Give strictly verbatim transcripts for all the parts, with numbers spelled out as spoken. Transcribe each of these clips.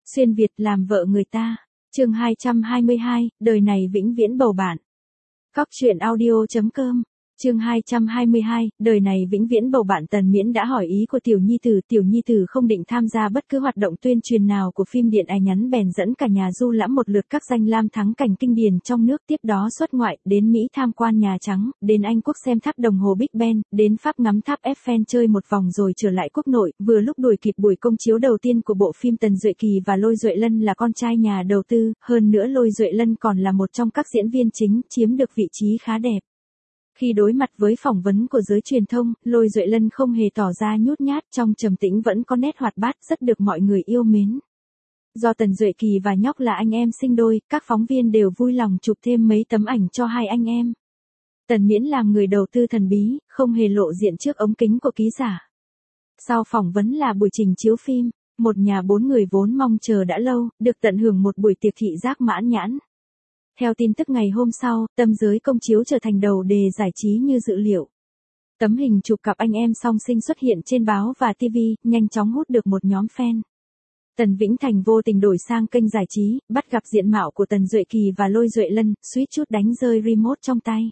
Xuyên Việt làm vợ người ta. Chương hai trăm hai mươi hai, đời này vĩnh viễn bầu bạn. Cóc truyện audio chấm com. Chương hai trăm hai mươi hai, đời này vĩnh viễn bầu bạn. Tần Miễn đã hỏi ý của Tiểu Nhi Tử, Tiểu Nhi Tử không định tham gia bất cứ hoạt động tuyên truyền nào của phim điện ảnh, nhắn bèn dẫn cả nhà du lãm một lượt các danh lam thắng cảnh kinh điển trong nước, tiếp đó xuất ngoại, đến Mỹ tham quan Nhà Trắng, đến Anh Quốc xem tháp đồng hồ Big Ben, đến Pháp ngắm tháp Eiffel chơi một vòng rồi trở lại quốc nội, vừa lúc đuổi kịp buổi công chiếu đầu tiên của bộ phim. Tần Duệ Kỳ và Lôi Duệ Lân là con trai nhà đầu tư, hơn nữa Lôi Duệ Lân còn là một trong các diễn viên chính, chiếm được vị trí khá đẹp. Khi đối mặt với phỏng vấn của giới truyền thông, Lôi Duệ Lân không hề tỏ ra nhút nhát, trong trầm tĩnh vẫn có nét hoạt bát, rất được mọi người yêu mến. Do Tần Duệ Kỳ và Nhóc là anh em sinh đôi, các phóng viên đều vui lòng chụp thêm mấy tấm ảnh cho hai anh em. Tần Miễn làm người đầu tư thần bí, không hề lộ diện trước ống kính của ký giả. Sau phỏng vấn là buổi trình chiếu phim, một nhà bốn người vốn mong chờ đã lâu, được tận hưởng một buổi tiệc thị giác mãn nhãn. Theo tin tức ngày hôm sau, tâm giới công chiếu trở thành đầu đề giải trí như dự liệu. Tấm hình chụp cặp anh em song sinh xuất hiện trên báo và ti vi, nhanh chóng hút được một nhóm fan. Tần Vĩnh Thành vô tình đổi sang kênh giải trí, bắt gặp diện mạo của Tần Duệ Kỳ và Lôi Duệ Lân, suýt chút đánh rơi remote trong tay.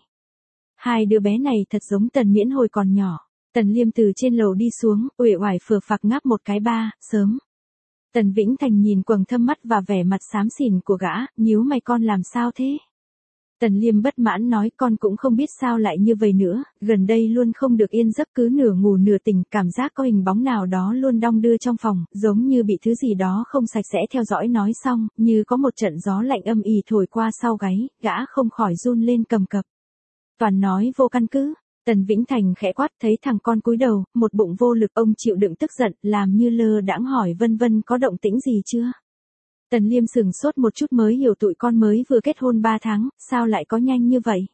Hai đứa bé này thật giống Tần Miễn hồi còn nhỏ. Tần Liêm từ trên lầu đi xuống, uể oải phờ phạc ngáp một cái, ba, sớm. Tần Vĩnh Thành nhìn quầng thâm mắt và vẻ mặt xám xỉn của gã, nhíu mày, con làm sao thế? Tần Liêm bất mãn nói, con cũng không biết sao lại như vậy nữa, gần đây luôn không được yên giấc, cứ nửa ngủ nửa tỉnh, cảm giác có hình bóng nào đó luôn đong đưa trong phòng, giống như bị thứ gì đó không sạch sẽ theo dõi. Nói xong, như có một trận gió lạnh âm ỉ thổi qua sau gáy, gã không khỏi run lên cầm cập. Toàn nói vô căn cứ. Tần Vĩnh Thành khẽ quát, thấy thằng con cúi đầu, một bụng vô lực, ông chịu đựng tức giận, làm như lơ đãng hỏi vân vân có động tĩnh gì chưa. Tần Liêm sừng sốt một chút mới hiểu tụi con mới vừa kết hôn ba tháng, sao lại có nhanh như vậy.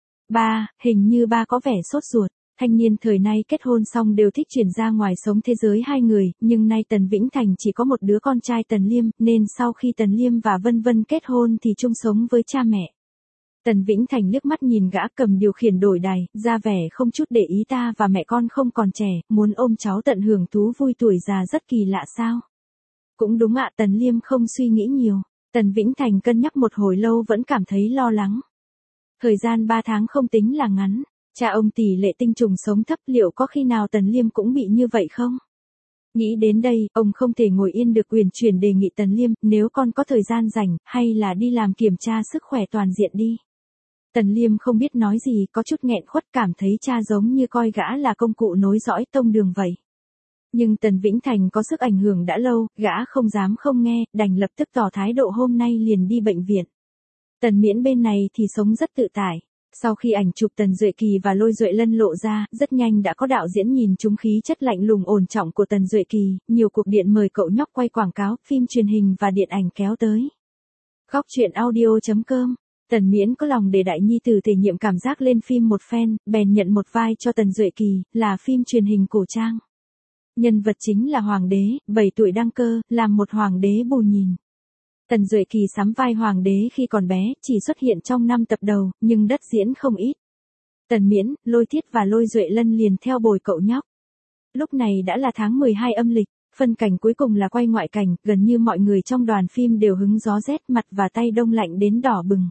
Ba, hình như ba có vẻ sốt ruột. Thanh niên thời nay kết hôn xong đều thích chuyển ra ngoài sống thế giới hai người, nhưng nay Tần Vĩnh Thành chỉ có một đứa con trai Tần Liêm, nên sau khi Tần Liêm và vân vân kết hôn thì chung sống với cha mẹ. Tần Vĩnh Thành liếc mắt nhìn gã cầm điều khiển đổi đài, ra vẻ không chút để ý, ta và mẹ con không còn trẻ, muốn ôm cháu tận hưởng thú vui tuổi già rất kỳ lạ sao? Cũng đúng ạ. Tần Liêm không suy nghĩ nhiều. Tần Vĩnh Thành cân nhắc một hồi lâu vẫn cảm thấy lo lắng. Thời gian ba tháng không tính là ngắn, cha ông tỷ lệ tinh trùng sống thấp, liệu có khi nào Tần Liêm cũng bị như vậy không? Nghĩ đến đây, ông không thể ngồi yên được, uyển chuyển đề nghị Tần Liêm, nếu con có thời gian rảnh, hay là đi làm kiểm tra sức khỏe toàn diện đi. Tần Liêm không biết nói gì, có chút nghẹn khuất, cảm thấy cha giống như coi gã là công cụ nối dõi tông đường vậy. Nhưng Tần Vĩnh Thành có sức ảnh hưởng đã lâu, gã không dám không nghe, đành lập tức tỏ thái độ, hôm nay liền đi bệnh viện. Tần Miễn bên này thì sống rất tự tại. Sau khi ảnh chụp Tần Duệ Kỳ và Lôi Duệ Lân lộ ra, rất nhanh đã có đạo diễn nhìn trúng khí chất lạnh lùng ổn trọng của Tần Duệ Kỳ, nhiều cuộc điện mời cậu nhóc quay quảng cáo, phim truyền hình và điện ảnh kéo tới. Cóc truyện audio chấm com. Tần Miễn có lòng để đại nhi tử thể nghiệm cảm giác lên phim một phen, bèn nhận một vai cho Tần Duệ Kỳ, là phim truyền hình cổ trang. Nhân vật chính là hoàng đế, bảy tuổi đăng cơ, làm một hoàng đế bù nhìn. Tần Duệ Kỳ sắm vai hoàng đế khi còn bé, chỉ xuất hiện trong năm tập đầu, nhưng đất diễn không ít. Tần Miễn, Lôi Thiết và Lôi Duệ Lân liền theo bồi cậu nhóc. Lúc này đã là tháng mười hai âm lịch, phân cảnh cuối cùng là quay ngoại cảnh, gần như mọi người trong đoàn phim đều hứng gió rét, mặt và tay đông lạnh đến đỏ bừng.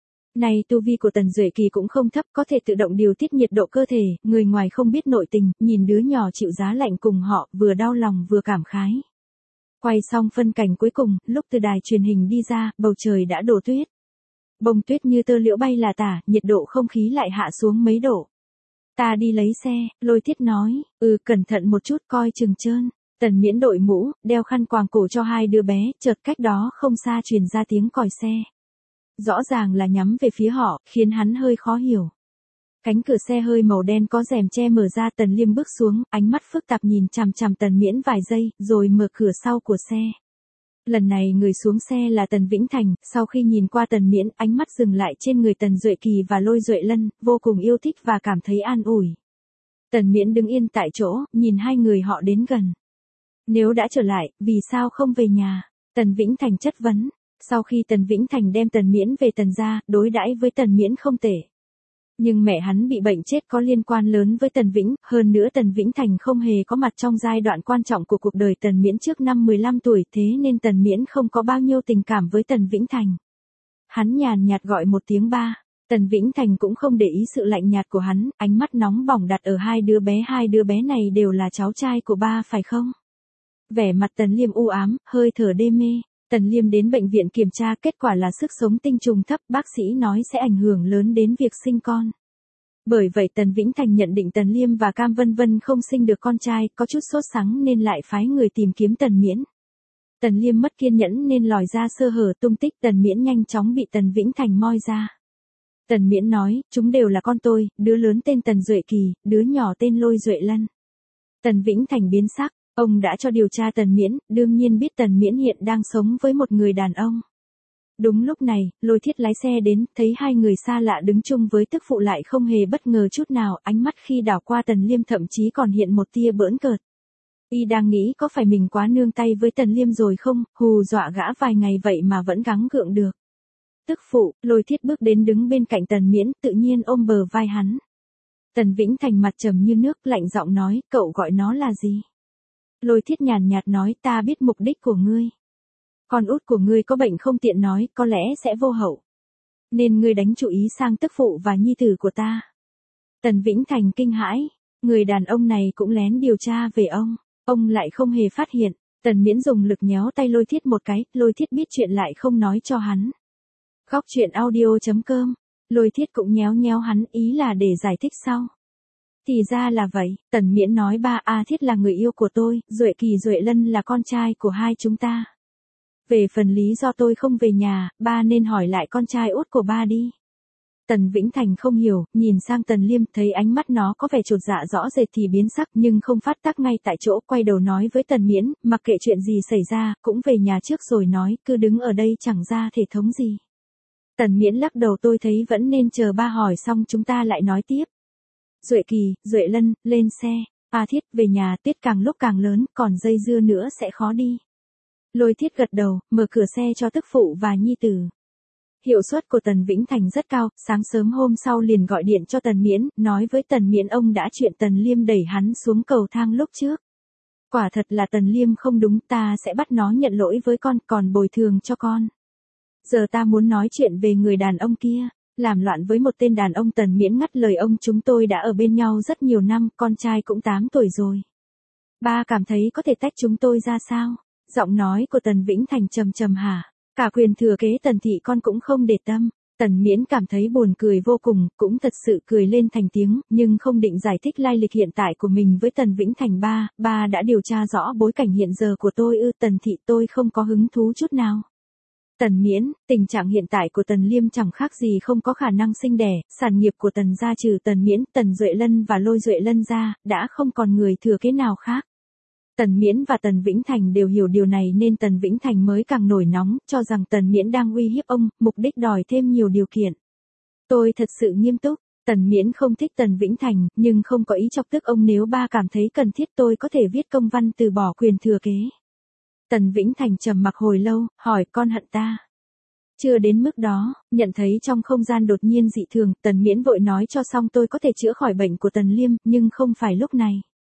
Này tu vi của Tần Duệ Kỳ cũng không thấp, có thể tự động điều tiết nhiệt độ cơ thể, người ngoài không biết nội tình, nhìn đứa nhỏ chịu giá lạnh cùng họ, vừa đau lòng vừa cảm khái. Quay xong phân cảnh cuối cùng, lúc từ đài truyền hình đi ra, bầu trời đã đổ tuyết. Bông tuyết như tơ liễu bay là tả, nhiệt độ không khí lại hạ xuống mấy độ. Ta đi lấy xe, Lôi Thiết nói, ừ cẩn thận một chút, coi chừng trơn. Tần Miễn đội mũ, đeo khăn quàng cổ cho hai đứa bé, chợt cách đó không xa truyền ra tiếng còi xe. Rõ ràng là nhắm về phía họ, khiến hắn hơi khó hiểu. Cánh cửa xe hơi màu đen có rèm che mở ra, Tần Liêm bước xuống, ánh mắt phức tạp nhìn chằm chằm Tần Miễn vài giây, rồi mở cửa sau của xe. Lần này người xuống xe là Tần Vĩnh Thành, sau khi nhìn qua Tần Miễn, ánh mắt dừng lại trên người Tần Duệ Kỳ và Lôi Duệ Lân, vô cùng yêu thích và cảm thấy an ủi. Tần Miễn đứng yên tại chỗ, nhìn hai người họ đến gần. Nếu đã trở lại, vì sao không về nhà? Tần Vĩnh Thành chất vấn. Sau khi Tần Vĩnh Thành đem Tần Miễn về Tần gia, đối đãi với Tần Miễn không tệ. Nhưng mẹ hắn bị bệnh chết có liên quan lớn với Tần Vĩnh, hơn nữa Tần Vĩnh Thành không hề có mặt trong giai đoạn quan trọng của cuộc đời Tần Miễn trước năm mười lăm tuổi, thế nên Tần Miễn không có bao nhiêu tình cảm với Tần Vĩnh Thành. Hắn nhàn nhạt gọi một tiếng ba, Tần Vĩnh Thành cũng không để ý sự lạnh nhạt của hắn, ánh mắt nóng bỏng đặt ở hai đứa bé, hai đứa bé này đều là cháu trai của ba phải không? Vẻ mặt Tần Liêm u ám, hơi thở đê mê. Tần Liêm đến bệnh viện kiểm tra, kết quả là sức sống tinh trùng thấp, bác sĩ nói sẽ ảnh hưởng lớn đến việc sinh con. Bởi vậy Tần Vĩnh Thành nhận định Tần Liêm và Cam Vân Vân không sinh được con trai, có chút sốt sắng nên lại phái người tìm kiếm Tần Miễn. Tần Liêm mất kiên nhẫn nên lòi ra sơ hở tung tích Tần Miễn nhanh chóng bị Tần Vĩnh Thành moi ra. Tần Miễn nói, chúng đều là con tôi, đứa lớn tên Tần Duệ Kỳ, đứa nhỏ tên Lôi Duệ Lân. Tần Vĩnh Thành biến sắc, ông đã cho điều tra Tần Miễn, đương nhiên biết Tần Miễn hiện đang sống với một người đàn ông. Đúng lúc này, Lôi Thiết lái xe đến, thấy hai người xa lạ đứng chung với tức phụ lại không hề bất ngờ chút nào, ánh mắt khi đảo qua Tần Liêm thậm chí còn hiện một tia bỡn cợt. Y đang nghĩ có phải mình quá nương tay với Tần Liêm rồi không, hù dọa gã vài ngày vậy mà vẫn gắng gượng được. Tức phụ, Lôi Thiết bước đến đứng bên cạnh Tần Miễn, tự nhiên ôm bờ vai hắn. Tần Vĩnh Thành mặt trầm như nước, lạnh giọng nói, cậu gọi nó là gì? Lôi Thiết nhàn nhạt nói, ta biết mục đích của ngươi. Con út của ngươi có bệnh không tiện nói, có lẽ sẽ vô hậu. Nên ngươi đánh chú ý sang tức phụ và nhi tử của ta. Tần Vĩnh Thành kinh hãi, người đàn ông này cũng lén điều tra về ông, ông lại không hề phát hiện. Tần Miễn dùng lực nhéo tay Lôi Thiết một cái, Lôi Thiết biết chuyện lại không nói cho hắn. Góc truyện audio chấm com, Lôi Thiết cũng nhéo nhéo hắn, ý là để giải thích sau. Thì ra là vậy, Tần Miễn nói, ba A Thiết là người yêu của tôi, Duệ Kỳ Duệ Lân là con trai của hai chúng ta. Về phần lý do tôi không về nhà, ba nên hỏi lại con trai út của ba đi. Tần Vĩnh Thành không hiểu, nhìn sang Tần Liêm, thấy ánh mắt nó có vẻ chột dạ rõ rệt thì biến sắc, nhưng không phát tác ngay tại chỗ, quay đầu nói với Tần Miễn, mặc kệ chuyện gì xảy ra, cũng về nhà trước rồi nói, cứ đứng ở đây chẳng ra thể thống gì. Tần Miễn lắc đầu, tôi thấy vẫn nên chờ ba hỏi xong chúng ta lại nói tiếp. Duệ Kỳ, Duệ Lân, lên xe. A Thiết, về nhà, Tiết càng lúc càng lớn, còn dây dưa nữa sẽ khó đi. Lôi Thiết gật đầu, mở cửa xe cho tức phụ và nhi tử. Hiệu suất của Tần Vĩnh Thành rất cao, sáng sớm hôm sau liền gọi điện cho Tần Miễn, nói với Tần Miễn ông đã chuyện Tần Liêm đẩy hắn xuống cầu thang lúc trước. Quả thật là Tần Liêm không đúng, ta sẽ bắt nó nhận lỗi với con, còn bồi thường cho con. Giờ ta muốn nói chuyện về người đàn ông kia. Làm loạn với một tên đàn ông. Tần Miễn ngắt lời ông, chúng tôi đã ở bên nhau rất nhiều năm, con trai cũng tám tuổi rồi. Ba cảm thấy có thể tách chúng tôi ra sao? Giọng nói của Tần Vĩnh Thành trầm trầm hả? Cả quyền thừa kế Tần thị con cũng không để tâm. Tần Miễn cảm thấy buồn cười vô cùng, cũng thật sự cười lên thành tiếng, nhưng không định giải thích lai lịch hiện tại của mình với Tần Vĩnh Thành. Ba, ba đã điều tra rõ bối cảnh hiện giờ của tôi ư? Tần thị tôi không có hứng thú chút nào. Tần Miễn, tình trạng hiện tại của Tần Liêm chẳng khác gì không có khả năng sinh đẻ, sản nghiệp của Tần gia trừ Tần Miễn, Tần Duệ Lân và Lôi Duệ Lân ra, đã không còn người thừa kế nào khác. Tần Miễn và Tần Vĩnh Thành đều hiểu điều này nên Tần Vĩnh Thành mới càng nổi nóng, cho rằng Tần Miễn đang uy hiếp ông, mục đích đòi thêm nhiều điều kiện. Tôi thật sự nghiêm túc. Tần Miễn không thích Tần Vĩnh Thành, nhưng không có ý chọc tức ông, nếu ba cảm thấy cần thiết tôi có thể viết công văn từ bỏ quyền thừa kế. Tần Vĩnh Thành trầm mặc hồi lâu, hỏi con hận ta. Chưa đến mức đó, nhận thấy trong không gian đột nhiên dị thường, Tần Miễn vội nói cho xong, tôi có thể chữa khỏi bệnh của Tần Liêm, nhưng không phải lúc này.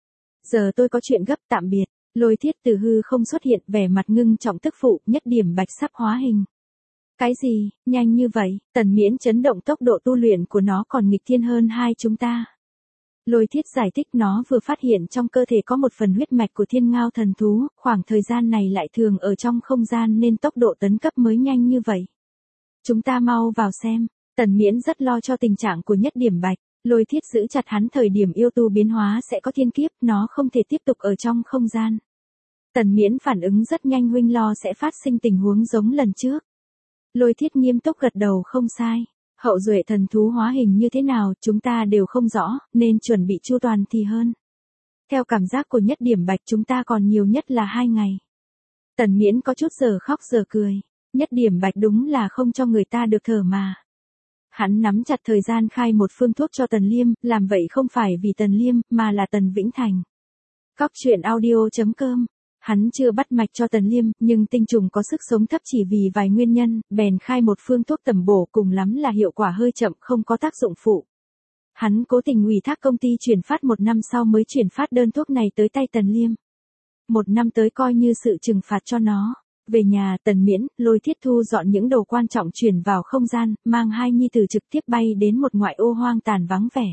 Giờ tôi có chuyện gấp, tạm biệt. Lôi Thiết từ hư không xuất hiện, vẻ mặt ngưng trọng, tức phụ, nhất điểm bạch sắp hóa hình. Cái gì, nhanh như vậy? Tần Miễn chấn động, tốc độ tu luyện của nó còn nghịch thiên hơn hai chúng ta. Lôi Thiết giải thích, nó vừa phát hiện trong cơ thể có một phần huyết mạch của Thiên Ngao thần thú, khoảng thời gian này lại thường ở trong không gian nên tốc độ tấn cấp mới nhanh như vậy. Chúng ta mau vào xem. Tần Miễn rất lo cho tình trạng của nhất điểm bạch. Lôi Thiết giữ chặt hắn, thời điểm yêu tu biến hóa sẽ có thiên kiếp, nó không thể tiếp tục ở trong không gian. Tần Miễn phản ứng rất nhanh, huynh lo sẽ phát sinh tình huống giống lần trước. Lôi Thiết nghiêm túc gật đầu, không sai. Hậu duệ thần thú hóa hình như thế nào, chúng ta đều không rõ, nên chuẩn bị chu toàn thì hơn. Theo cảm giác của nhất điểm bạch chúng ta còn nhiều nhất là hai ngày. Tần Miễn có chút giờ khóc giờ cười. Nhất điểm bạch đúng là không cho người ta được thở mà. Hắn nắm chặt thời gian khai một phương thuốc cho Tần Liêm, làm vậy không phải vì Tần Liêm, mà là Tần Vĩnh Thành. Góc truyện audio chấm com. Hắn chưa bắt mạch cho Tần Liêm, nhưng tinh trùng có sức sống thấp chỉ vì vài nguyên nhân, bèn khai một phương thuốc tầm bổ, cùng lắm là hiệu quả hơi chậm, không có tác dụng phụ. Hắn cố tình ủy thác công ty chuyển phát một năm sau mới chuyển phát đơn thuốc này tới tay Tần Liêm. Một năm tới coi như sự trừng phạt cho nó. Về nhà, Tần Miễn, Lôi Thiết thu dọn những đồ quan trọng chuyển vào không gian, mang hai nhi tử trực tiếp bay đến một ngoại ô hoang tàn vắng vẻ.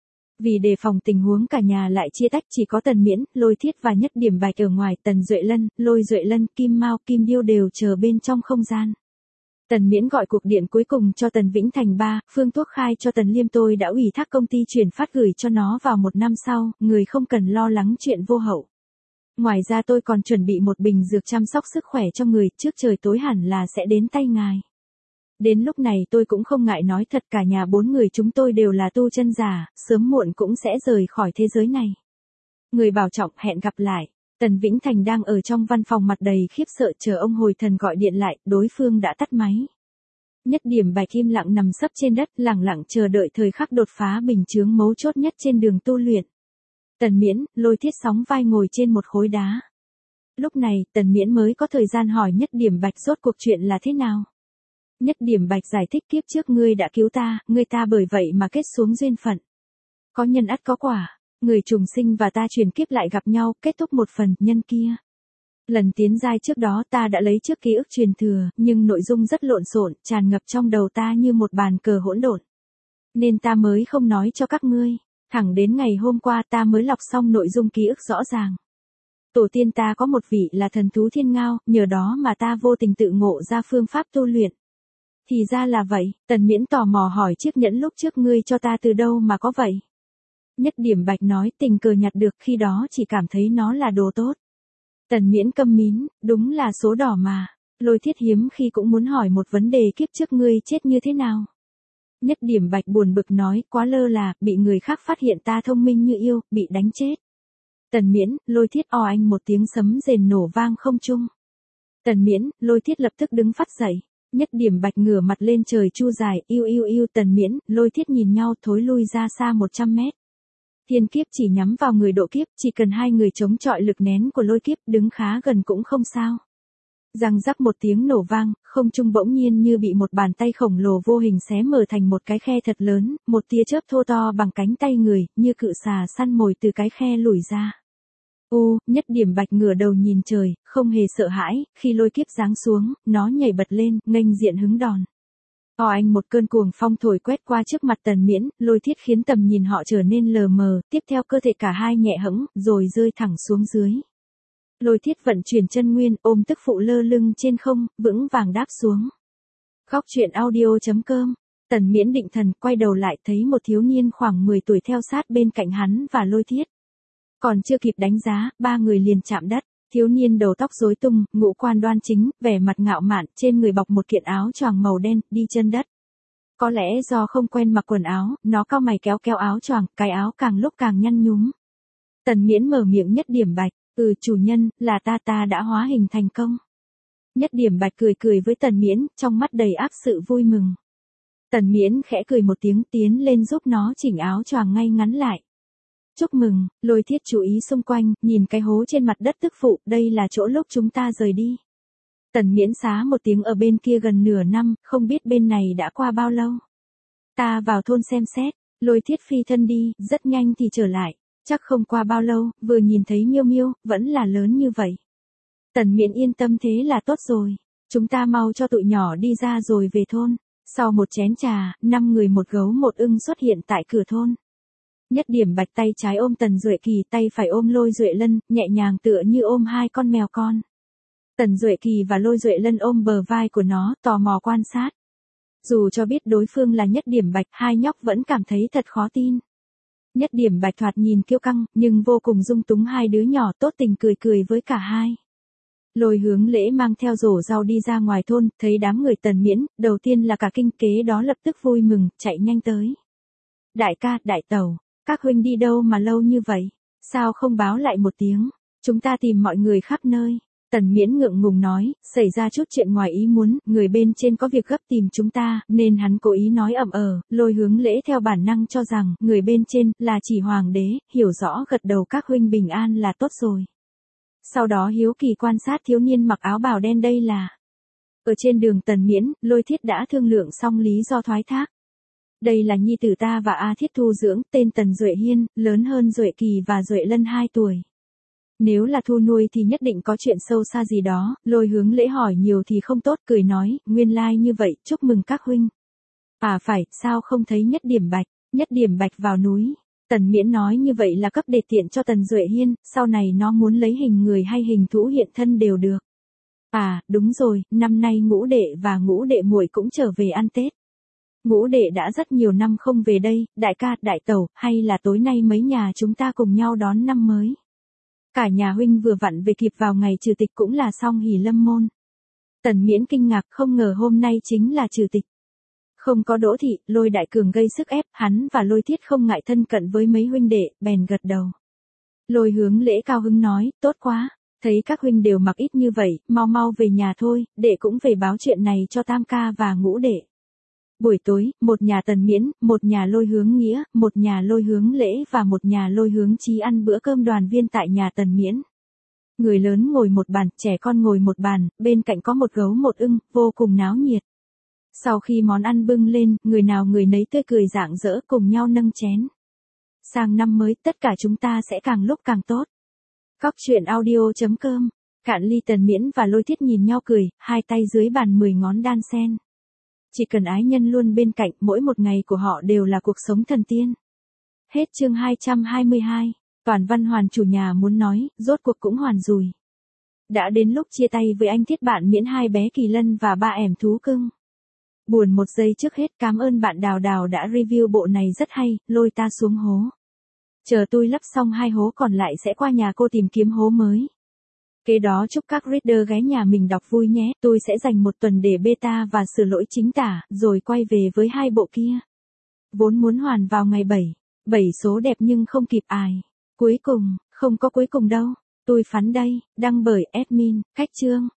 Vì đề phòng tình huống cả nhà lại chia tách, chỉ có Tần Miễn, Lôi Thiết và Nhất Điểm Bạch ở ngoài, Tần Duệ Lân, Lôi Duệ Lân, Kim Mao, Kim Điêu đều chờ bên trong không gian. Tần Miễn gọi cuộc điện cuối cùng cho Tần Vĩnh Thành ba, Phương Tuốc khai cho Tần Liêm tôi đã ủy thác công ty chuyển phát gửi cho nó vào một năm sau, người không cần lo lắng chuyện vô hậu. Ngoài ra tôi còn chuẩn bị một bình dược chăm sóc sức khỏe cho người, trước trời tối hẳn là sẽ đến tay ngài. Đến lúc này tôi cũng không ngại nói thật, cả nhà bốn người chúng tôi đều là tu chân giả, sớm muộn cũng sẽ rời khỏi thế giới này. Người bảo trọng, hẹn gặp lại. Tần Vĩnh Thành đang ở trong văn phòng mặt đầy khiếp sợ chờ ông hồi thần gọi điện lại, đối phương đã tắt máy. Nhất Điểm Bạch im lặng nằm sấp trên đất, lẳng lặng chờ đợi thời khắc đột phá bình chướng mấu chốt nhất trên đường tu luyện. Tần Miễn, Lôi Thiết sóng vai ngồi trên một khối đá. Lúc này, Tần Miễn mới có thời gian hỏi Nhất Điểm Bạch rốt cuộc chuyện là thế nào. Nhất Điểm Bạch giải thích kiếp trước ngươi đã cứu ta, ngươi ta bởi vậy mà kết xuống duyên phận. Có nhân ắt có quả, người trùng sinh và ta chuyển kiếp lại gặp nhau, kết thúc một phần nhân kia. Lần tiến giai trước đó ta đã lấy trước ký ức truyền thừa, nhưng nội dung rất lộn xộn, tràn ngập trong đầu ta như một bàn cờ hỗn độn. Nên ta mới không nói cho các ngươi. Thẳng đến ngày hôm qua ta mới lọc xong nội dung ký ức rõ ràng. Tổ tiên ta có một vị là thần thú thiên ngao, nhờ đó mà ta vô tình tự ngộ ra phương pháp tu luyện. Thì ra là vậy, Tần Miễn tò mò hỏi chiếc nhẫn lúc trước ngươi cho ta từ đâu mà có vậy? Nhất Điểm Bạch nói tình cờ nhặt được, khi đó chỉ cảm thấy nó là đồ tốt. Tần Miễn câm nín, đúng là số đỏ mà. Lôi Thiết hiếm khi cũng muốn hỏi một vấn đề kiếp trước ngươi chết như thế nào? Nhất Điểm Bạch buồn bực nói, quá lơ là, bị người khác phát hiện ta thông minh như yêu, bị đánh chết. Tần Miễn, Lôi Thiết o anh một tiếng sấm rền nổ vang không trung. Tần Miễn, Lôi Thiết lập tức đứng phát dậy. Nhất Điểm Bạch ngửa mặt lên trời chu dài, yêu yêu yêu. Tần Miễn, Lôi Thiết nhìn nhau thối lui ra xa một trăm mét. Thiên kiếp chỉ nhắm vào người độ kiếp, chỉ cần hai người chống chọi lực nén của lôi kiếp, đứng khá gần cũng không sao. Răng rắc một tiếng nổ vang, không trung bỗng nhiên như bị một bàn tay khổng lồ vô hình xé mở thành một cái khe thật lớn, một tia chớp thô to bằng cánh tay người, như cự xà săn mồi từ cái khe lủi ra. U, Nhất Điểm Bạch ngửa đầu nhìn trời, không hề sợ hãi, khi lôi kiếp giáng xuống, nó nhảy bật lên, nghênh diện hứng đòn. O anh một cơn cuồng phong thổi quét qua trước mặt Tần Miễn, Lôi Thiết khiến tầm nhìn họ trở nên lờ mờ, tiếp theo cơ thể cả hai nhẹ hẫng, rồi rơi thẳng xuống dưới. Lôi Thiết vận chuyển chân nguyên, ôm tức phụ lơ lưng trên không, vững vàng đáp xuống. Góc truyện audio chấm com. Tần Miễn định thần, quay đầu lại thấy một thiếu niên khoảng mười tuổi theo sát bên cạnh hắn và Lôi Thiết. Còn chưa kịp đánh giá, ba người liền chạm đất. Thiếu niên đầu tóc rối tung, ngũ quan đoan chính, vẻ mặt ngạo mạn, trên người bọc một kiện áo choàng màu đen, đi chân đất. Có lẽ do không quen mặc quần áo, nó cau mày kéo kéo áo choàng, cái áo càng lúc càng nhăn nhúm. Tần Miễn mở miệng. Nhất Điểm Bạch, ừ chủ nhân, là ta ta đã hóa hình thành công. Nhất Điểm Bạch cười cười với Tần Miễn, trong mắt đầy áp sự vui mừng. Tần Miễn khẽ cười một tiếng tiến lên giúp nó chỉnh áo choàng ngay ngắn lại. Chúc mừng. Lôi Thiết chú ý xung quanh, nhìn cái hố trên mặt đất tức phụ, đây là chỗ lúc chúng ta rời đi. Tần Miễn xá một tiếng, ở bên kia gần nửa năm, không biết bên này đã qua bao lâu. Ta vào thôn xem xét. Lôi Thiết phi thân đi, rất nhanh thì trở lại. Chắc không qua bao lâu, vừa nhìn thấy Miêu Miêu, vẫn là lớn như vậy. Tần Miễn yên tâm, thế là tốt rồi. Chúng ta mau cho tụi nhỏ đi ra rồi về thôn. Sau một chén trà, năm người một gấu một ưng xuất hiện tại cửa thôn. Nhất Điểm Bạch tay trái ôm Tần Duệ Kỳ, tay phải ôm Lôi Duệ Lân, nhẹ nhàng tựa như ôm hai con mèo con. Tần Duệ Kỳ và Lôi Duệ Lân ôm bờ vai của nó, tò mò quan sát. Dù cho biết đối phương là Nhất Điểm Bạch, hai nhóc vẫn cảm thấy thật khó tin. Nhất Điểm Bạch thoạt nhìn kiêu căng, nhưng vô cùng dung túng hai đứa nhỏ, tốt tình cười cười với cả hai. Lôi Hướng Lễ mang theo rổ rau đi ra ngoài thôn, thấy đám người Tần Miễn, đầu tiên là cả kinh, kế đó lập tức vui mừng, chạy nhanh tới. Đại ca, đại tẩu, các huynh đi đâu mà lâu như vậy? Sao không báo lại một tiếng? Chúng ta tìm mọi người khắp nơi. Tần Miễn ngượng ngùng nói, xảy ra chút chuyện ngoài ý muốn, người bên trên có việc gấp tìm chúng ta, nên hắn cố ý nói ậm ờ. Lôi Hướng Lễ theo bản năng cho rằng, người bên trên, là chỉ hoàng đế, hiểu rõ gật đầu, các huynh bình an là tốt rồi. Sau đó hiếu kỳ quan sát thiếu niên mặc áo bào đen, đây là. Ở trên đường Tần Miễn, Lôi Thiết đã thương lượng xong lý do thoái thác. Đây là nhi tử ta và A Thiết thu dưỡng, tên Tần Duệ Hiên, lớn hơn Duệ Kỳ và Duệ Lân hai tuổi. Nếu là thu nuôi thì nhất định có chuyện sâu xa gì đó, Lôi Hướng Lễ hỏi nhiều thì không tốt, cười nói, nguyên lai like như vậy, chúc mừng các huynh. À phải, sao không thấy Nhất Điểm Bạch, Nhất Điểm Bạch vào núi. Tần Miễn nói như vậy là cấp đề tiện cho Tần Duệ Hiên, sau này nó muốn lấy hình người hay hình thú hiện thân đều được. À, đúng rồi, năm nay Ngũ đệ và Ngũ đệ muội cũng trở về ăn Tết. Ngũ đệ đã rất nhiều năm không về đây, đại ca, đại tẩu, hay là tối nay mấy nhà chúng ta cùng nhau đón năm mới. Cả nhà huynh vừa vặn về kịp vào ngày trừ tịch cũng là xong hỷ lâm môn. Tần Miễn kinh ngạc, không ngờ hôm nay chính là trừ tịch. Không có Đỗ thị, Lôi Đại Cường gây sức ép, hắn và Lôi Thiết không ngại thân cận với mấy huynh đệ, bèn gật đầu. Lôi Hướng Lễ cao hứng nói, tốt quá, thấy các huynh đều mặc ít như vậy, mau mau về nhà thôi, đệ cũng về báo chuyện này cho Tam ca và Ngũ đệ. Buổi tối, một nhà Tần Miễn, một nhà Lôi Hướng Nghĩa, một nhà Lôi Hướng Lễ và một nhà Lôi Hướng Chí ăn bữa cơm đoàn viên tại nhà Tần Miễn. Người lớn ngồi một bàn, trẻ con ngồi một bàn, bên cạnh có một gấu một ưng, vô cùng náo nhiệt. Sau khi món ăn bưng lên, người nào người nấy tươi cười rạng rỡ cùng nhau nâng chén. Sang năm mới, tất cả chúng ta sẽ càng lúc càng tốt. Cóc truyện audio chấm com. Cạn ly Tần Miễn và Lôi Thiết nhìn nhau cười, hai tay dưới bàn mười ngón đan sen. Chỉ cần ái nhân luôn bên cạnh, mỗi một ngày của họ đều là cuộc sống thần tiên. Hết chương hai trăm hai mươi hai. Toàn Văn Hoàn chủ nhà muốn nói, rốt cuộc cũng hoàn rồi. Đã đến lúc chia tay với anh Thiết bạn Miễn, hai bé Kỳ Lân và ba ẻm thú cưng. Buồn một giây trước hết, cảm ơn bạn Đào Đào đã review bộ này rất hay, lôi ta xuống hố. Chờ tôi lắp xong hai hố còn lại sẽ qua nhà cô tìm kiếm hố mới. Kế đó chúc các reader ghé nhà mình đọc vui nhé, tôi sẽ dành một tuần để beta và sửa lỗi chính tả, rồi quay về với hai bộ kia. Vốn muốn hoàn vào ngày bảy, bảy số đẹp nhưng không kịp ai. Cuối cùng, không có cuối cùng đâu, tôi phắn đây, đăng bởi admin, cách chương.